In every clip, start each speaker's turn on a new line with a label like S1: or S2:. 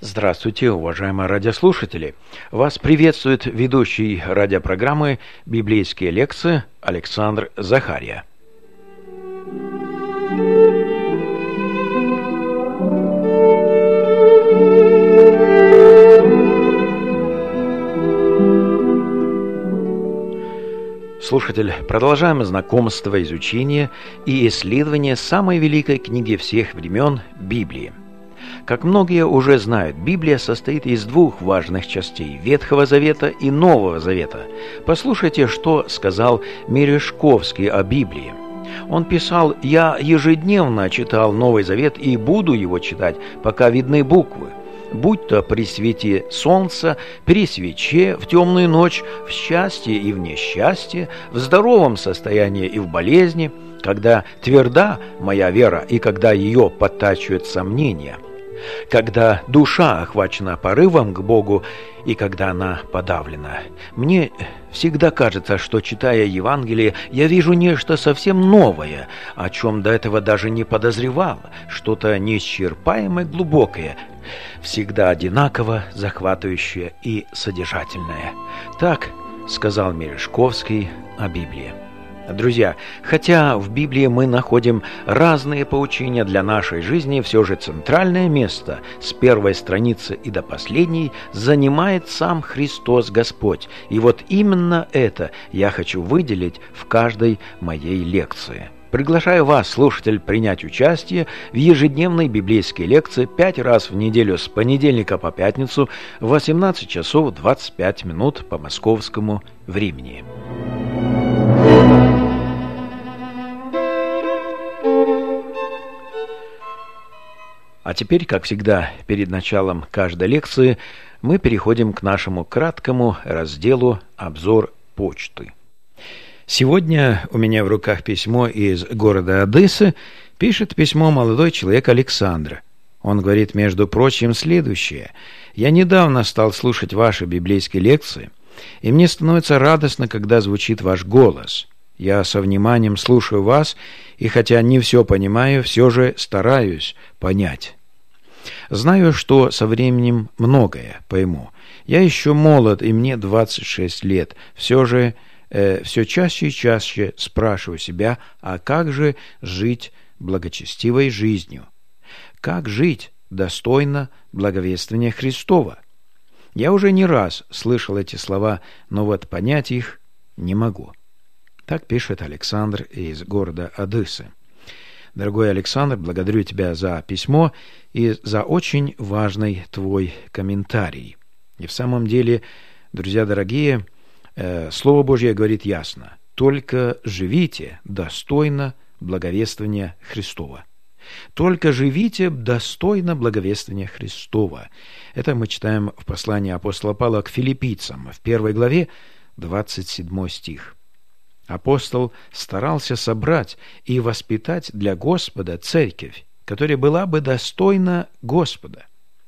S1: Здравствуйте, уважаемые радиослушатели! Вас приветствует ведущий радиопрограммы «Библейские лекции» Александр Захария. Слушатель, продолжаем знакомство, изучение и исследование самой великой книги всех времен – Библии. Как многие уже знают, Библия состоит из двух важных частей – Ветхого Завета и Нового Завета. Послушайте, что сказал Мережковский о Библии. Он писал: «Я ежедневно читал Новый Завет и буду его читать, пока видны буквы. Будь то при свете солнца, при свече, в темную ночь, в счастье и в несчастье, в здоровом состоянии и в болезни, когда тверда моя вера и когда ее подтачивают сомнения, когда душа охвачена порывом к Богу и когда она подавлена. Мне всегда кажется, что, читая Евангелие, я вижу нечто совсем новое, о чем до этого даже не подозревал, что-то неисчерпаемое, глубокое, всегда одинаково захватывающее и содержательное». Так сказал Мережковский о Библии. Друзья, хотя в Библии мы находим разные поучения для нашей жизни, все же центральное место с первой страницы и до последней занимает сам Христос Господь. И вот именно это я хочу выделить в каждой моей лекции. Приглашаю вас, слушатель, принять участие в ежедневной библейской лекции 5 раз в неделю с понедельника по пятницу в 18 часов 25 минут по московскому времени. А теперь, как всегда, перед началом каждой лекции мы переходим к нашему краткому разделу «Обзор почты». Сегодня у меня в руках письмо из города Одессы. Пишет письмо молодой человек Александр. Он говорит, между прочим, следующее: «Я недавно стал слушать ваши библейские лекции, и мне становится радостно, когда звучит ваш голос. Я со вниманием слушаю вас, и хотя не все понимаю, все же стараюсь понять. Знаю, что со временем многое пойму. Я еще молод, и мне 26 лет. Все же все чаще и чаще спрашиваю себя, а как же жить благочестивой жизнью? Как жить достойно благовествования Христова? Я уже не раз слышал эти слова, но вот понять их не могу». Так пишет Александр из города Одессы. Дорогой Александр, благодарю тебя за письмо и за очень важный твой комментарий. И в самом деле, друзья дорогие, Слово Божье говорит ясно: только живите достойно благовествования Христова. Только живите достойно благовествования Христова. Это мы читаем в послании апостола Павла к филиппийцам, в 1 главе, 27 стих. Апостол старался собрать и воспитать для Господа церковь, которая была бы достойна Господа.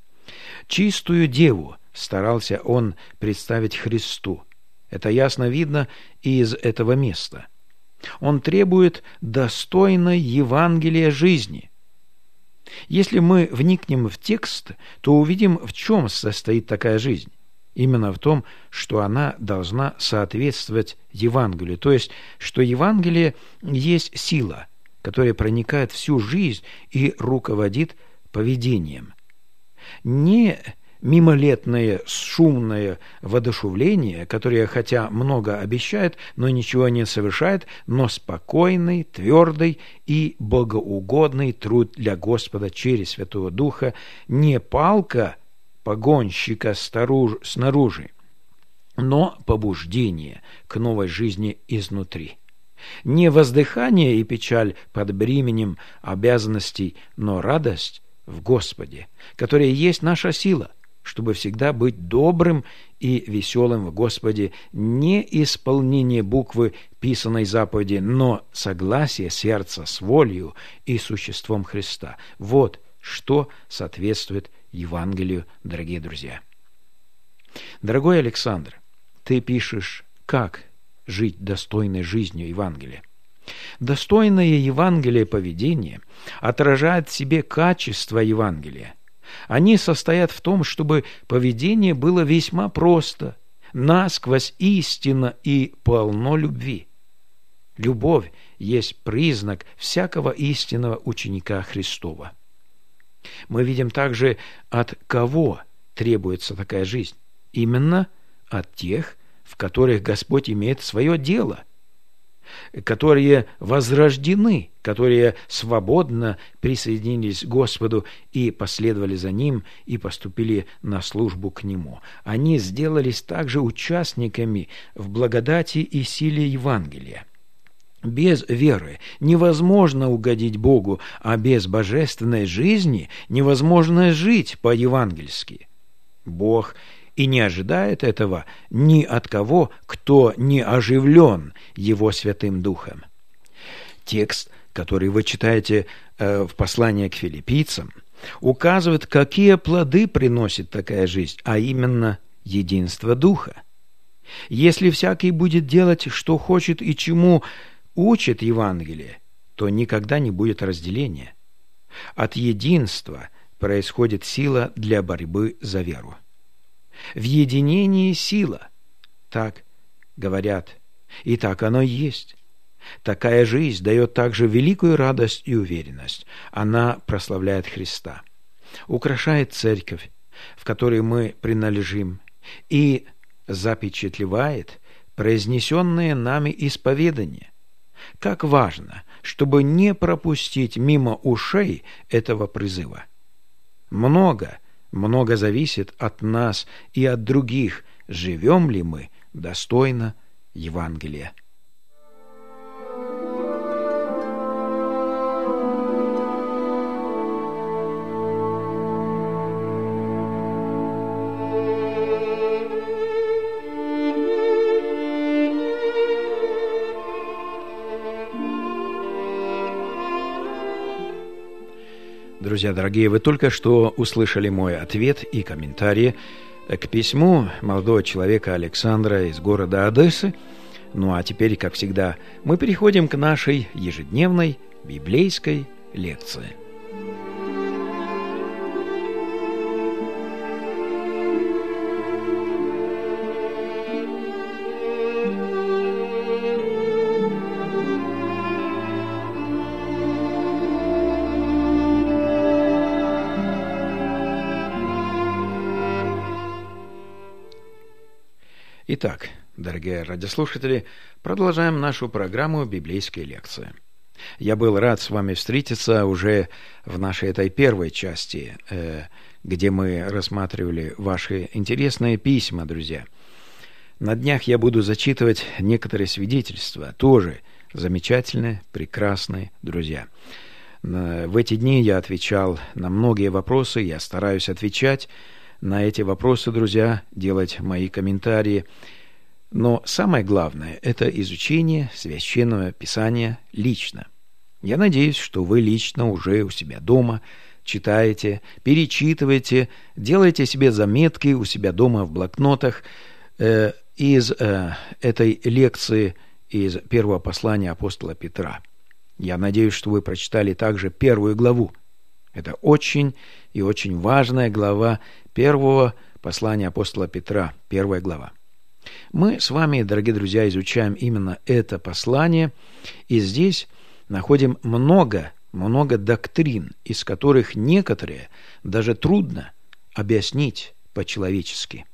S1: Чистую деву старался он представить Христу. Это ясно видно и из этого места. Он требует достойной Евангелия жизни. Если мы вникнем в текст, то увидим, в чем состоит такая жизнь. Именно в том, что она должна соответствовать Евангелию, то есть, что Евангелие есть сила, которая проникает в всю жизнь и руководит поведением. Не мимолетное шумное воодушевление, которое хотя много обещает, но ничего не совершает, но спокойный, твердый и богоугодный труд для Господа через Святого Духа, не палка погонщика снаружи, но побуждение к новой жизни изнутри. Не воздыхание и печаль под бременем обязанностей, но радость в Господе, которая есть наша сила, чтобы всегда быть добрым и веселым в Господе, не исполнение буквы писанной заповеди, но согласие сердца с волею и существом Христа. Вот что соответствует Евангелию, дорогие друзья. Дорогой Александр, ты пишешь, как жить достойной жизнью Евангелия. Достойное Евангелие поведение отражает в себе качество Евангелия. Они состоят в том, чтобы поведение было весьма просто, насквозь истинно и полно любви. Любовь есть признак всякого истинного ученика Христова. Мы видим также, от кого требуется такая жизнь. Именно от тех, в которых Господь имеет свое дело, которые возрождены, которые свободно присоединились к Господу и последовали за Ним и поступили на службу к Нему. Они сделались также участниками в благодати и силе Евангелия. Без веры невозможно угодить Богу, а без божественной жизни невозможно жить по-евангельски. Бог и не ожидает этого ни от кого, кто не оживлен Его Святым Духом. Текст, который вы читаете в послании к филиппийцам, указывает, какие плоды приносит такая жизнь, а именно единство Духа. Если всякий будет делать, что хочет и чему учит Евангелие, то никогда не будет разделения. От единства происходит сила для борьбы за веру. В единении сила, так говорят, и так оно и есть. Такая жизнь дает также великую радость и уверенность. Она прославляет Христа, украшает церковь, в которой мы принадлежим, и запечатлевает произнесенные нами исповедания. Как важно, чтобы не пропустить мимо ушей этого призыва. Много зависит от нас и от других, живем ли мы достойно Евангелия. Друзья дорогие, вы только что услышали мой ответ и комментарии к письму молодого человека Александра из города Одессы. Ну а теперь, как всегда, мы переходим к нашей ежедневной библейской лекции. Итак, дорогие радиослушатели, продолжаем нашу программу библейской лекции. Я был рад с вами встретиться уже в нашей этой первой части, где мы рассматривали ваши интересные письма, друзья. На днях я буду зачитывать некоторые свидетельства, тоже замечательные, прекрасные, друзья. В эти дни я отвечал на многие вопросы, я стараюсь отвечать на эти вопросы, друзья, делать мои комментарии. Но самое главное – это изучение Священного Писания лично. Я надеюсь, что вы лично уже у себя дома читаете, перечитываете, делаете себе заметки у себя дома в блокнотах из этой лекции, из первого послания апостола Петра. Я надеюсь, что вы прочитали также первую главу. Это очень и очень важная глава первого послания апостола Петра, первая глава. Мы с вами, дорогие друзья, изучаем именно это послание, и здесь находим много доктрин, из которых некоторые даже трудно объяснить по-человечески,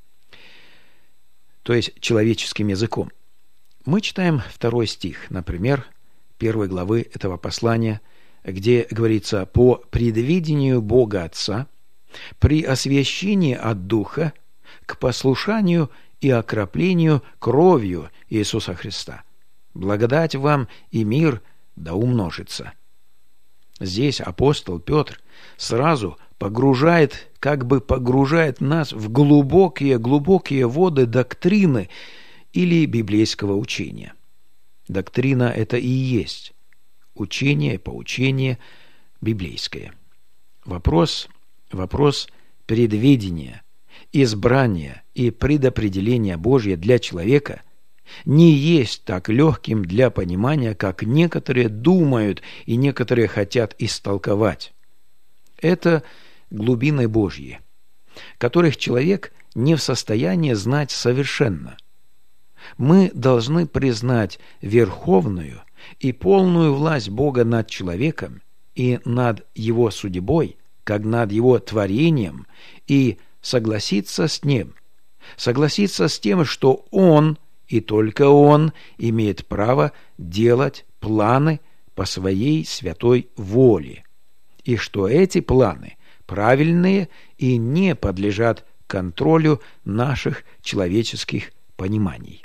S1: то есть человеческим языком. Мы читаем 2 стих, например, 1 главы этого послания, где говорится: «По предвидению Бога Отца, при освящении от Духа, к послушанию и окроплению кровью Иисуса Христа. Благодать вам и мир да умножится». Здесь апостол Петр сразу погружает нас в глубокие воды доктрины или библейского учения. Доктрина – это и есть учение, поучение библейское. Вопрос предвидения, избрания и предопределения Божье для человека не есть так легким для понимания, как некоторые думают и некоторые хотят истолковать. Это глубины Божьи, которых человек не в состоянии знать совершенно. Мы должны признать верховную и полную власть Бога над человеком и над его судьбой, как над его творением, и согласиться с ним, согласиться с тем, что Он и только Он имеет право делать планы по своей святой воле, и что эти планы правильные и не подлежат контролю наших человеческих пониманий.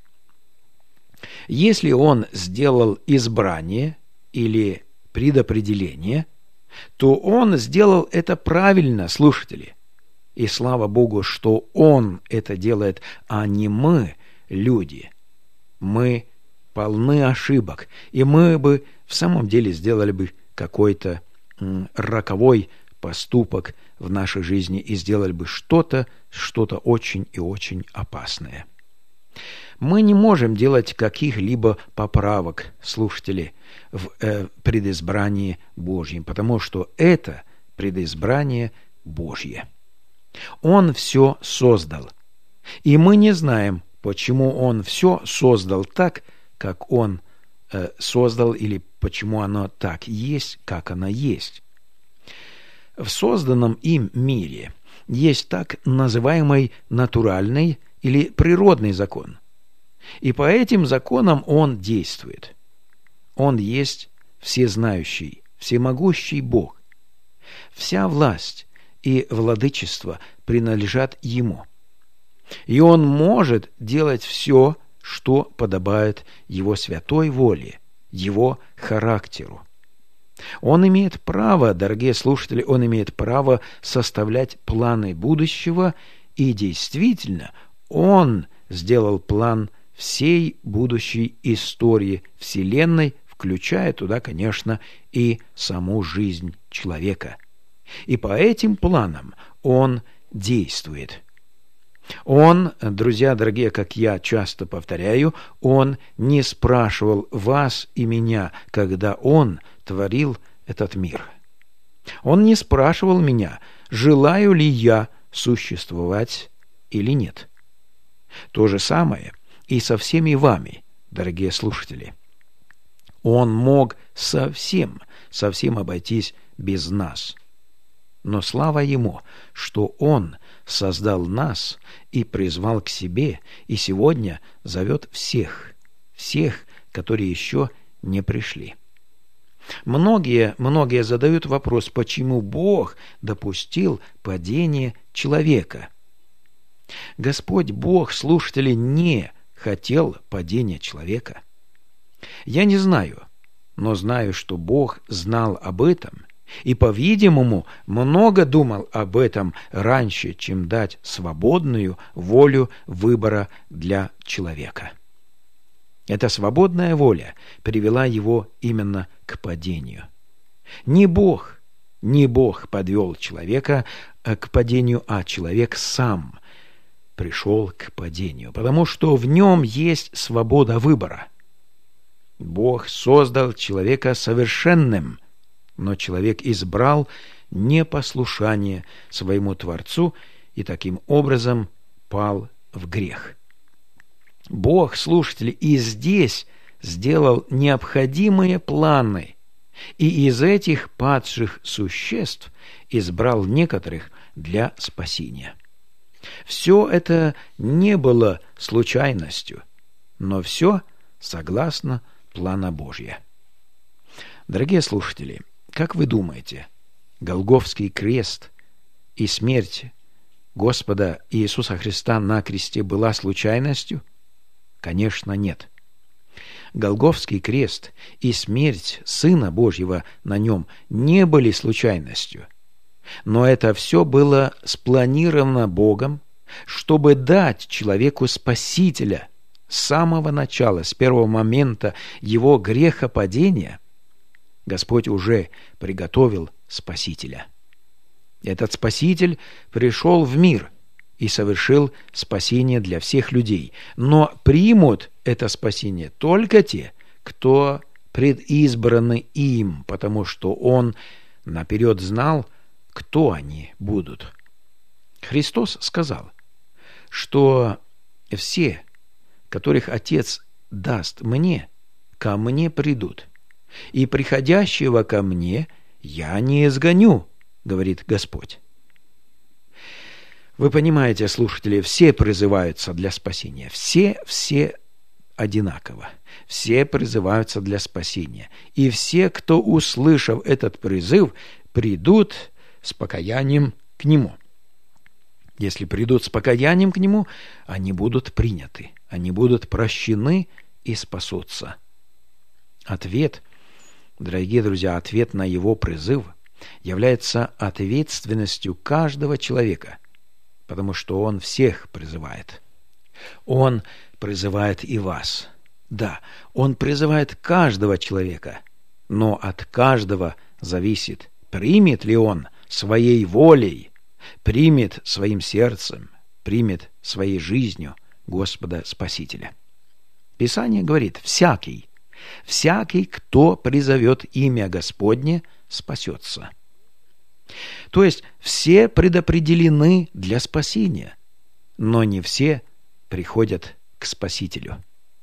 S1: Если Он сделал избрание или предопределение, то Он сделал это правильно, слушатели. И слава Богу, что Он это делает, а не мы, люди. Мы полны ошибок, и мы бы в самом деле сделали бы какой-то роковой поступок в нашей жизни и сделали бы что-то очень и очень опасное. Мы не можем делать каких-либо поправок, слушатели, в предизбрании Божьем, потому что это предизбрание Божье. Он все создал, и мы не знаем, почему Он все создал так, как Он создал, или почему оно так есть, как оно есть. В созданном им мире есть так называемый натуральный или природный закон, и по этим законам Он действует. Он есть всезнающий, всемогущий Бог. Вся власть и владычество принадлежат Ему, и Он может делать все, что подобает Его святой воле, Его характеру. Он имеет право, дорогие слушатели, Он имеет право составлять планы будущего, и действительно, Он сделал план всей будущей истории Вселенной, включая туда, конечно, и саму жизнь человека. И по этим планам Он действует. Он, друзья дорогие, как я часто повторяю, Он не спрашивал вас и меня, когда Он творил этот мир. Он не спрашивал меня, желаю ли я существовать или нет. То же самое и со всеми вами, дорогие слушатели. Он мог совсем обойтись без нас. Но слава Ему, что Он создал нас и призвал к себе, и сегодня зовет всех, которые еще не пришли. Многие задают вопрос, почему Бог допустил падение человека. Господь Бог, слушатели, не хотел падения человека. Я не знаю, но знаю, что Бог знал об этом и, по-видимому, много думал об этом раньше, чем дать свободную волю выбора для человека. Эта свободная воля привела его именно к падению. Не Бог подвел человека к падению, а человек сам пришел к падению, потому что в нем есть свобода выбора. Бог создал человека совершенным, но человек избрал непослушание своему Творцу и таким образом пал в грех. Бог, слушатели, и здесь сделал необходимые планы, и из этих падших существ избрал некоторых для спасения. Все это не было случайностью, но все согласно плана Божия. Дорогие слушатели, как вы думаете, Голгофский крест и смерть Господа Иисуса Христа на кресте была случайностью? Конечно, нет. Голгофский крест и смерть Сына Божьего на нем не были случайностью. Но это все было спланировано Богом, чтобы дать человеку Спасителя. С самого начала, с первого момента его грехопадения, Господь уже приготовил Спасителя. Этот Спаситель пришел в мир и совершил спасение для всех людей. Но примут это спасение только те, кто предизбраны им, потому что Он наперед знал, кто они будут? Христос сказал, что все, которых Отец даст мне, ко мне придут, и приходящего ко мне я не изгоню, говорит Господь. Вы понимаете, слушатели, все призываются для спасения. Все одинаково. Все призываются для спасения. И все, кто, услышав этот призыв, придут с покаянием к Нему. Если придут с покаянием к Нему, они будут приняты, они будут прощены и спасутся. Ответ, дорогие друзья, ответ на Его призыв является ответственностью каждого человека, потому что Он всех призывает. Он призывает и вас. Да, Он призывает каждого человека, но от каждого зависит, примет ли он своей волей, примет своим сердцем, примет своей жизнью Господа Спасителя. Писание говорит: всякий, кто призовет имя Господне, спасется. То есть все предопределены для спасения, но не все приходят к Спасителю.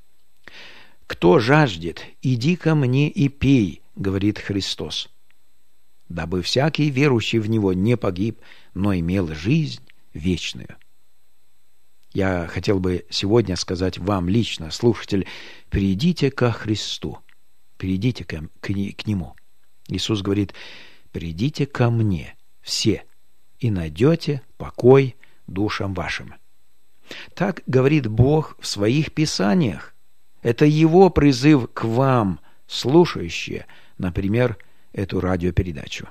S1: «Кто жаждет, иди ко мне и пей», — говорит Христос, «дабы всякий верующий в Него не погиб, но имел жизнь вечную». Я хотел бы сегодня сказать вам лично, слушатель, придите ко Христу, придите к Нему. Иисус говорит: «Придите ко мне все, и найдете покой душам вашим». Так говорит Бог в своих Писаниях. Это Его призыв к вам, слушающие, например, эту радиопередачу.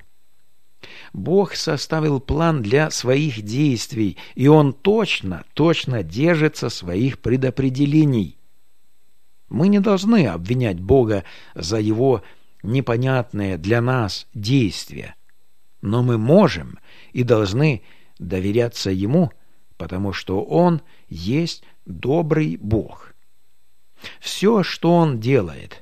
S1: Бог составил план для своих действий, и Он точно держится своих предопределений. Мы не должны обвинять Бога за Его непонятные для нас действия, но мы можем и должны доверяться Ему, потому что Он есть добрый Бог. Все, что Он делает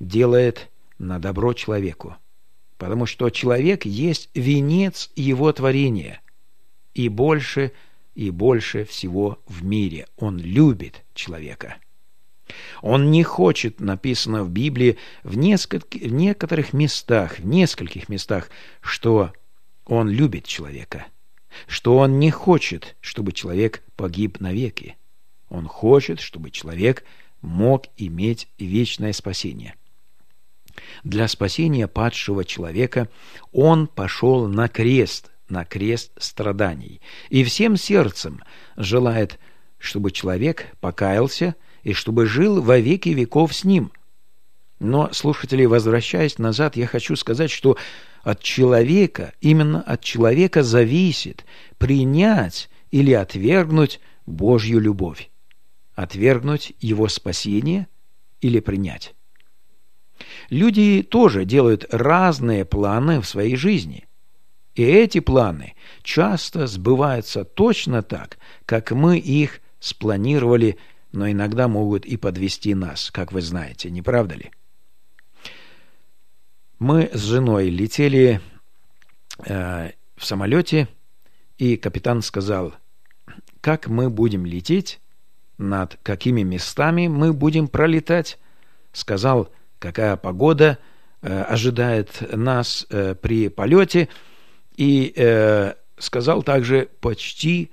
S1: на добро человеку, потому что человек есть венец Его творения, и больше всего в мире Он любит человека. Он не хочет, написано в Библии в нескольких местах, что Он любит человека, что Он не хочет, чтобы человек погиб навеки. Он хочет, чтобы человек мог иметь вечное спасение. Для спасения падшего человека Он пошел на крест страданий, и всем сердцем желает, чтобы человек покаялся и чтобы жил во веки веков с Ним. Но, слушатели, возвращаясь назад, я хочу сказать, что именно от человека зависит принять или отвергнуть Божью любовь, отвергнуть Его спасение или принять. Люди тоже делают разные планы в своей жизни, и эти планы часто сбываются точно так, как мы их спланировали, но иногда могут и подвести нас, как вы знаете, не правда ли? Мы с женой летели в самолете, и капитан сказал, как мы будем лететь, над какими местами мы будем пролетать, сказал, какая погода ожидает нас при полете, и сказал также почти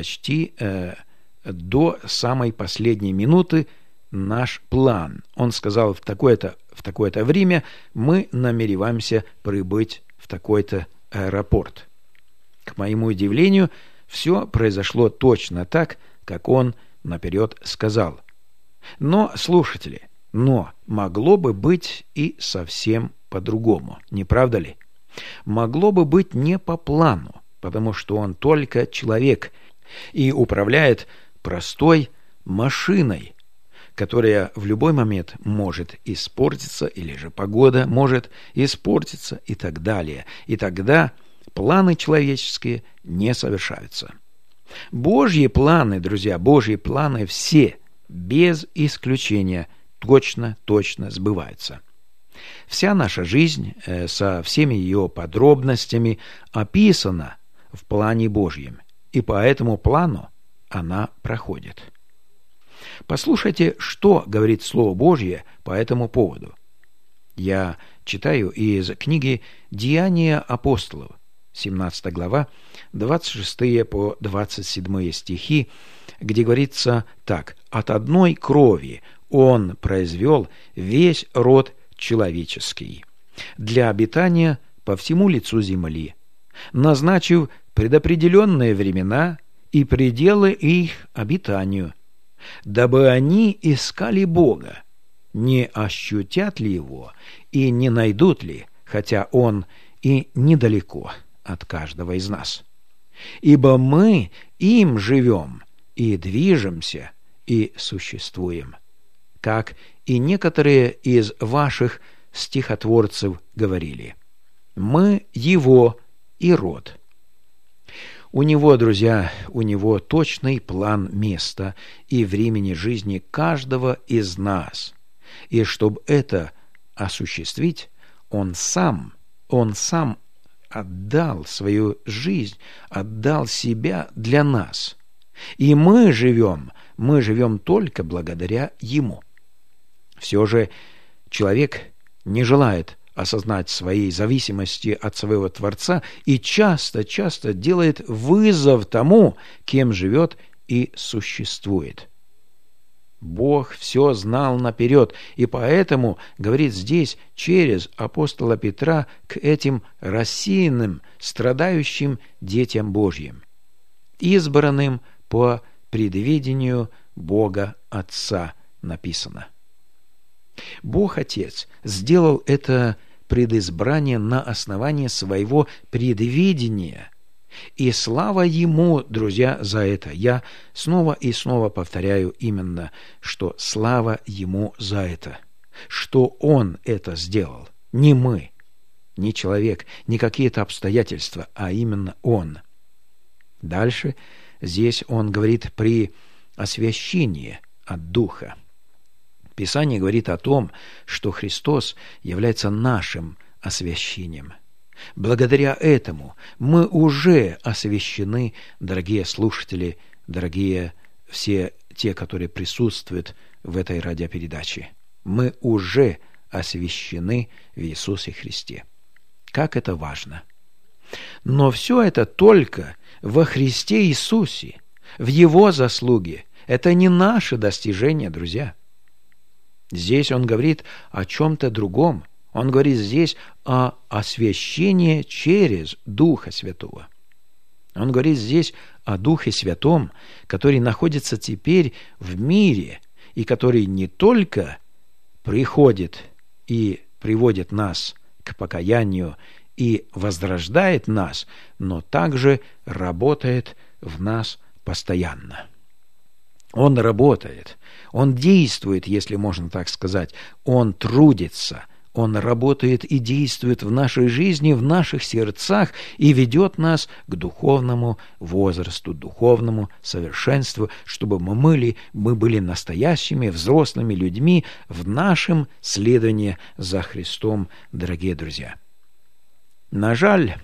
S1: до самой последней минуты наш план. Он сказал, в такое-то время мы намереваемся прибыть в такой-то аэропорт. К моему удивлению, все произошло точно так, как он наперед сказал. Но, слушатели, могло бы быть и совсем по-другому, не правда ли? Могло бы быть не по плану, потому что он только человек и управляет простой машиной, которая в любой момент может испортиться, или же погода может испортиться и так далее. И тогда планы человеческие не совершаются. Божьи планы, друзья, Божьи планы все, без исключения, точно сбываются. Вся наша жизнь со всеми ее подробностями описана в плане Божьем, и по этому плану она проходит. Послушайте, что говорит Слово Божье по этому поводу. Я читаю из книги «Деяния апостолов», 17 глава, 26 по 27 стихи, где говорится так: «От одной крови Он произвел весь род человеческий для обитания по всему лицу земли, назначив предопределенные времена и пределы их обитанию, дабы они искали Бога, не ощутят ли Его и не найдут ли, хотя Он и недалеко от каждого из нас. Ибо мы им живем и движемся и существуем, как и некоторые из ваших стихотворцев говорили. Мы Его и род». У Него, друзья, у Него точный план места и времени жизни каждого из нас. И чтобы это осуществить, Он сам отдал свою жизнь, отдал себя для нас. И мы живем только благодаря Ему. Все же человек не желает осознать своей зависимости от своего Творца и часто делает вызов тому, кем живет и существует. Бог все знал наперед, и поэтому говорит здесь через апостола Петра к этим рассеянным, страдающим детям Божьим, избранным по предвидению Бога Отца, написано. Бог Отец сделал это предизбрание на основании своего предвидения, и слава Ему, друзья, за это. Я снова и снова повторяю именно, что слава Ему за это, что Он это сделал, не мы, не человек, не какие-то обстоятельства, а именно Он. Дальше здесь Он говорит при освящении от Духа. Писание говорит о том, что Христос является нашим освящением. Благодаря этому мы уже освящены, дорогие слушатели, дорогие все те, которые присутствуют в этой радиопередаче. Мы уже освящены в Иисусе Христе. Как это важно! Но все это только во Христе Иисусе, в Его заслуге. Это не наше достижение, друзья. Здесь Он говорит о чем-то другом. Он говорит здесь о освящении через Духа Святого. Он говорит здесь о Духе Святом, который находится теперь в мире и который не только приходит и приводит нас к покаянию и возрождает нас, но также работает в нас постоянно. Он работает, Он действует, если можно так сказать, Он трудится, Он работает и действует в нашей жизни, в наших сердцах и ведет нас к духовному возрасту, духовному совершенству, чтобы мы были настоящими взрослыми людьми в нашем следовании за Христом, дорогие друзья. На жаль,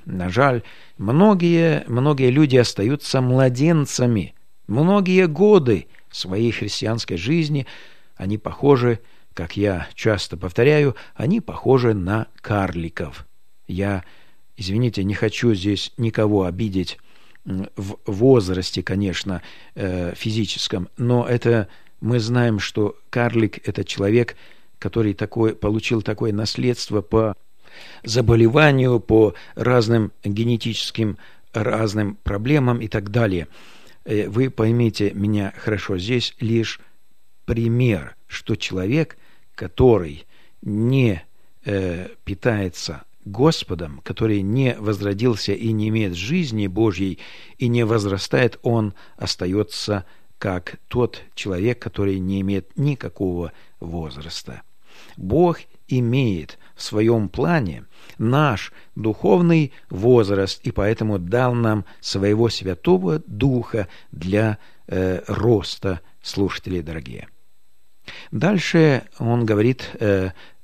S1: многие люди остаются младенцами. Многие годы своей христианской жизни они похожи, как я часто повторяю, они похожи на карликов. Я, извините, не хочу здесь никого обидеть в возрасте, конечно, физическом, но это мы знаем, что карлик – это человек, который получил такое наследство по заболеванию, по разным генетическим разным проблемам и так далее. Вы поймите меня хорошо, здесь лишь пример, что человек, который не питается Господом, который не возродился и не имеет жизни Божьей и не возрастает, он остается как тот человек, который не имеет никакого возраста. Бог имеет в своем плане наш духовный возраст и поэтому дал нам своего Святого Духа для роста, слушатели дорогие. Дальше он говорит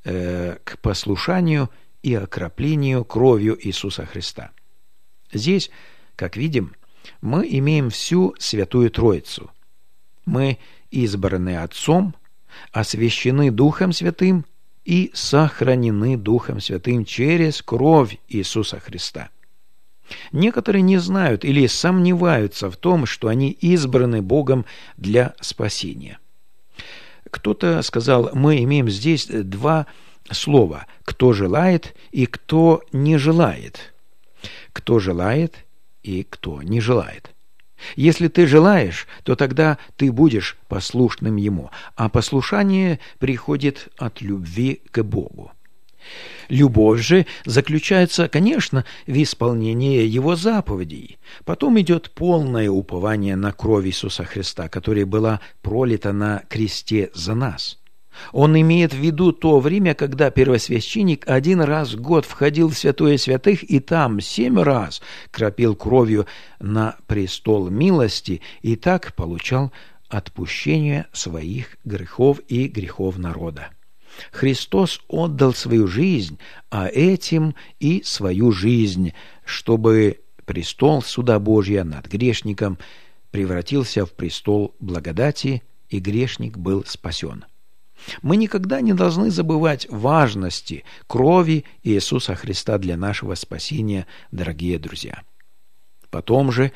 S1: к послушанию и окроплению кровью Иисуса Христа. Здесь, как видим, мы имеем всю Святую Троицу. Мы избраны Отцом, освящены Духом Святым и сохранены Духом Святым через кровь Иисуса Христа. Некоторые не знают или сомневаются в том, что они избраны Богом для спасения. Кто-то сказал, мы имеем здесь два слова: «кто желает» и «кто не желает». Кто желает и кто не желает. Если ты желаешь, то тогда ты будешь послушным Ему, а послушание приходит от любви к Богу. Любовь же заключается, конечно, в исполнении Его заповедей. Потом идет полное упование на кровь Иисуса Христа, которая была пролита на кресте за нас. Он имеет в виду то время, когда первосвященник один раз в год входил в святое святых и там 7 раз кропил кровью на престол милости и так получал отпущение своих грехов и грехов народа. Христос отдал свою жизнь, а этим и свою жизнь, чтобы престол суда Божия над грешником превратился в престол благодати, и грешник был спасен. Мы никогда не должны забывать важности крови Иисуса Христа для нашего спасения, дорогие друзья. Потом же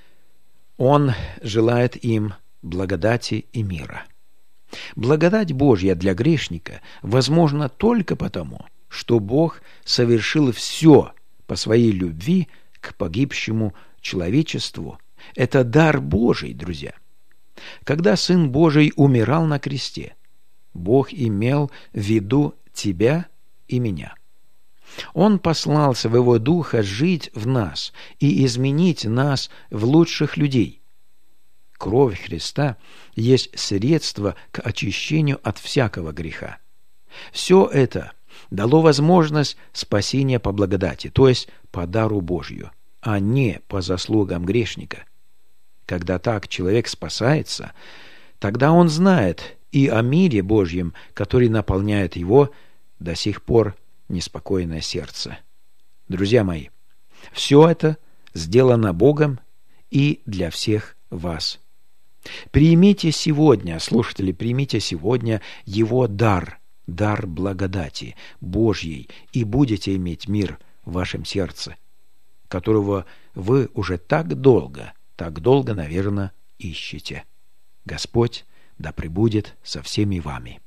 S1: Он желает им благодати и мира. Благодать Божья для грешника возможна только потому, что Бог совершил все по своей любви к погибшему человечеству. Это дар Божий, друзья. Когда Сын Божий умирал на кресте, Бог имел в виду тебя и меня. Он послал своего Духа жить в нас и изменить нас в лучших людей. Кровь Христа есть средство к очищению от всякого греха. Все это дало возможность спасения по благодати, то есть по дару Божью, а не по заслугам грешника. Когда так человек спасается, тогда он знает и о мире Божьем, который наполняет его до сих пор неспокойное сердце. Друзья мои, все это сделано Богом и для всех вас. Примите сегодня, слушатели, примите сегодня Его дар, дар благодати Божьей, и будете иметь мир в вашем сердце, которого вы уже так долго, наверное, ищете. Господь да пребудет со всеми вами.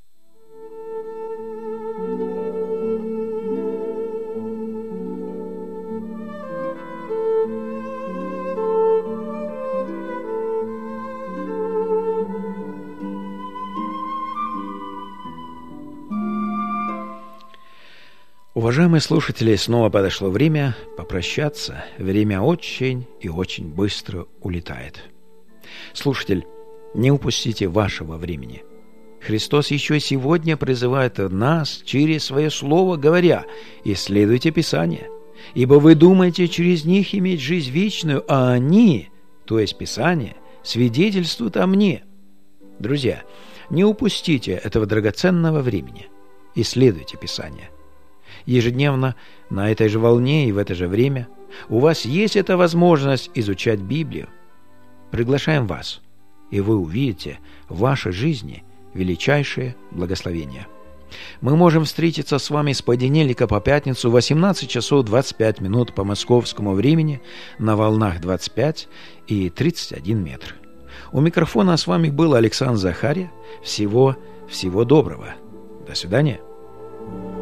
S1: Уважаемые слушатели, снова подошло время попрощаться. Время очень и очень быстро улетает. Слушатель, не упустите вашего времени. Христос еще сегодня призывает нас через свое слово, говоря: «Исследуйте Писание, ибо вы думаете через них иметь жизнь вечную, а они, то есть Писание, свидетельствуют о мне». Друзья, не упустите этого драгоценного времени. Исследуйте Писание. Ежедневно на этой же волне и в это же время у вас есть эта возможность изучать Библию. Приглашаем вас, и вы увидите в вашей жизни величайшее благословение. Мы можем встретиться с вами с понедельника по пятницу в 18 часов 25 минут по московскому времени на волнах 25 и 31 метр. У микрофона с вами был Александр Захария. Всего доброго. До свидания.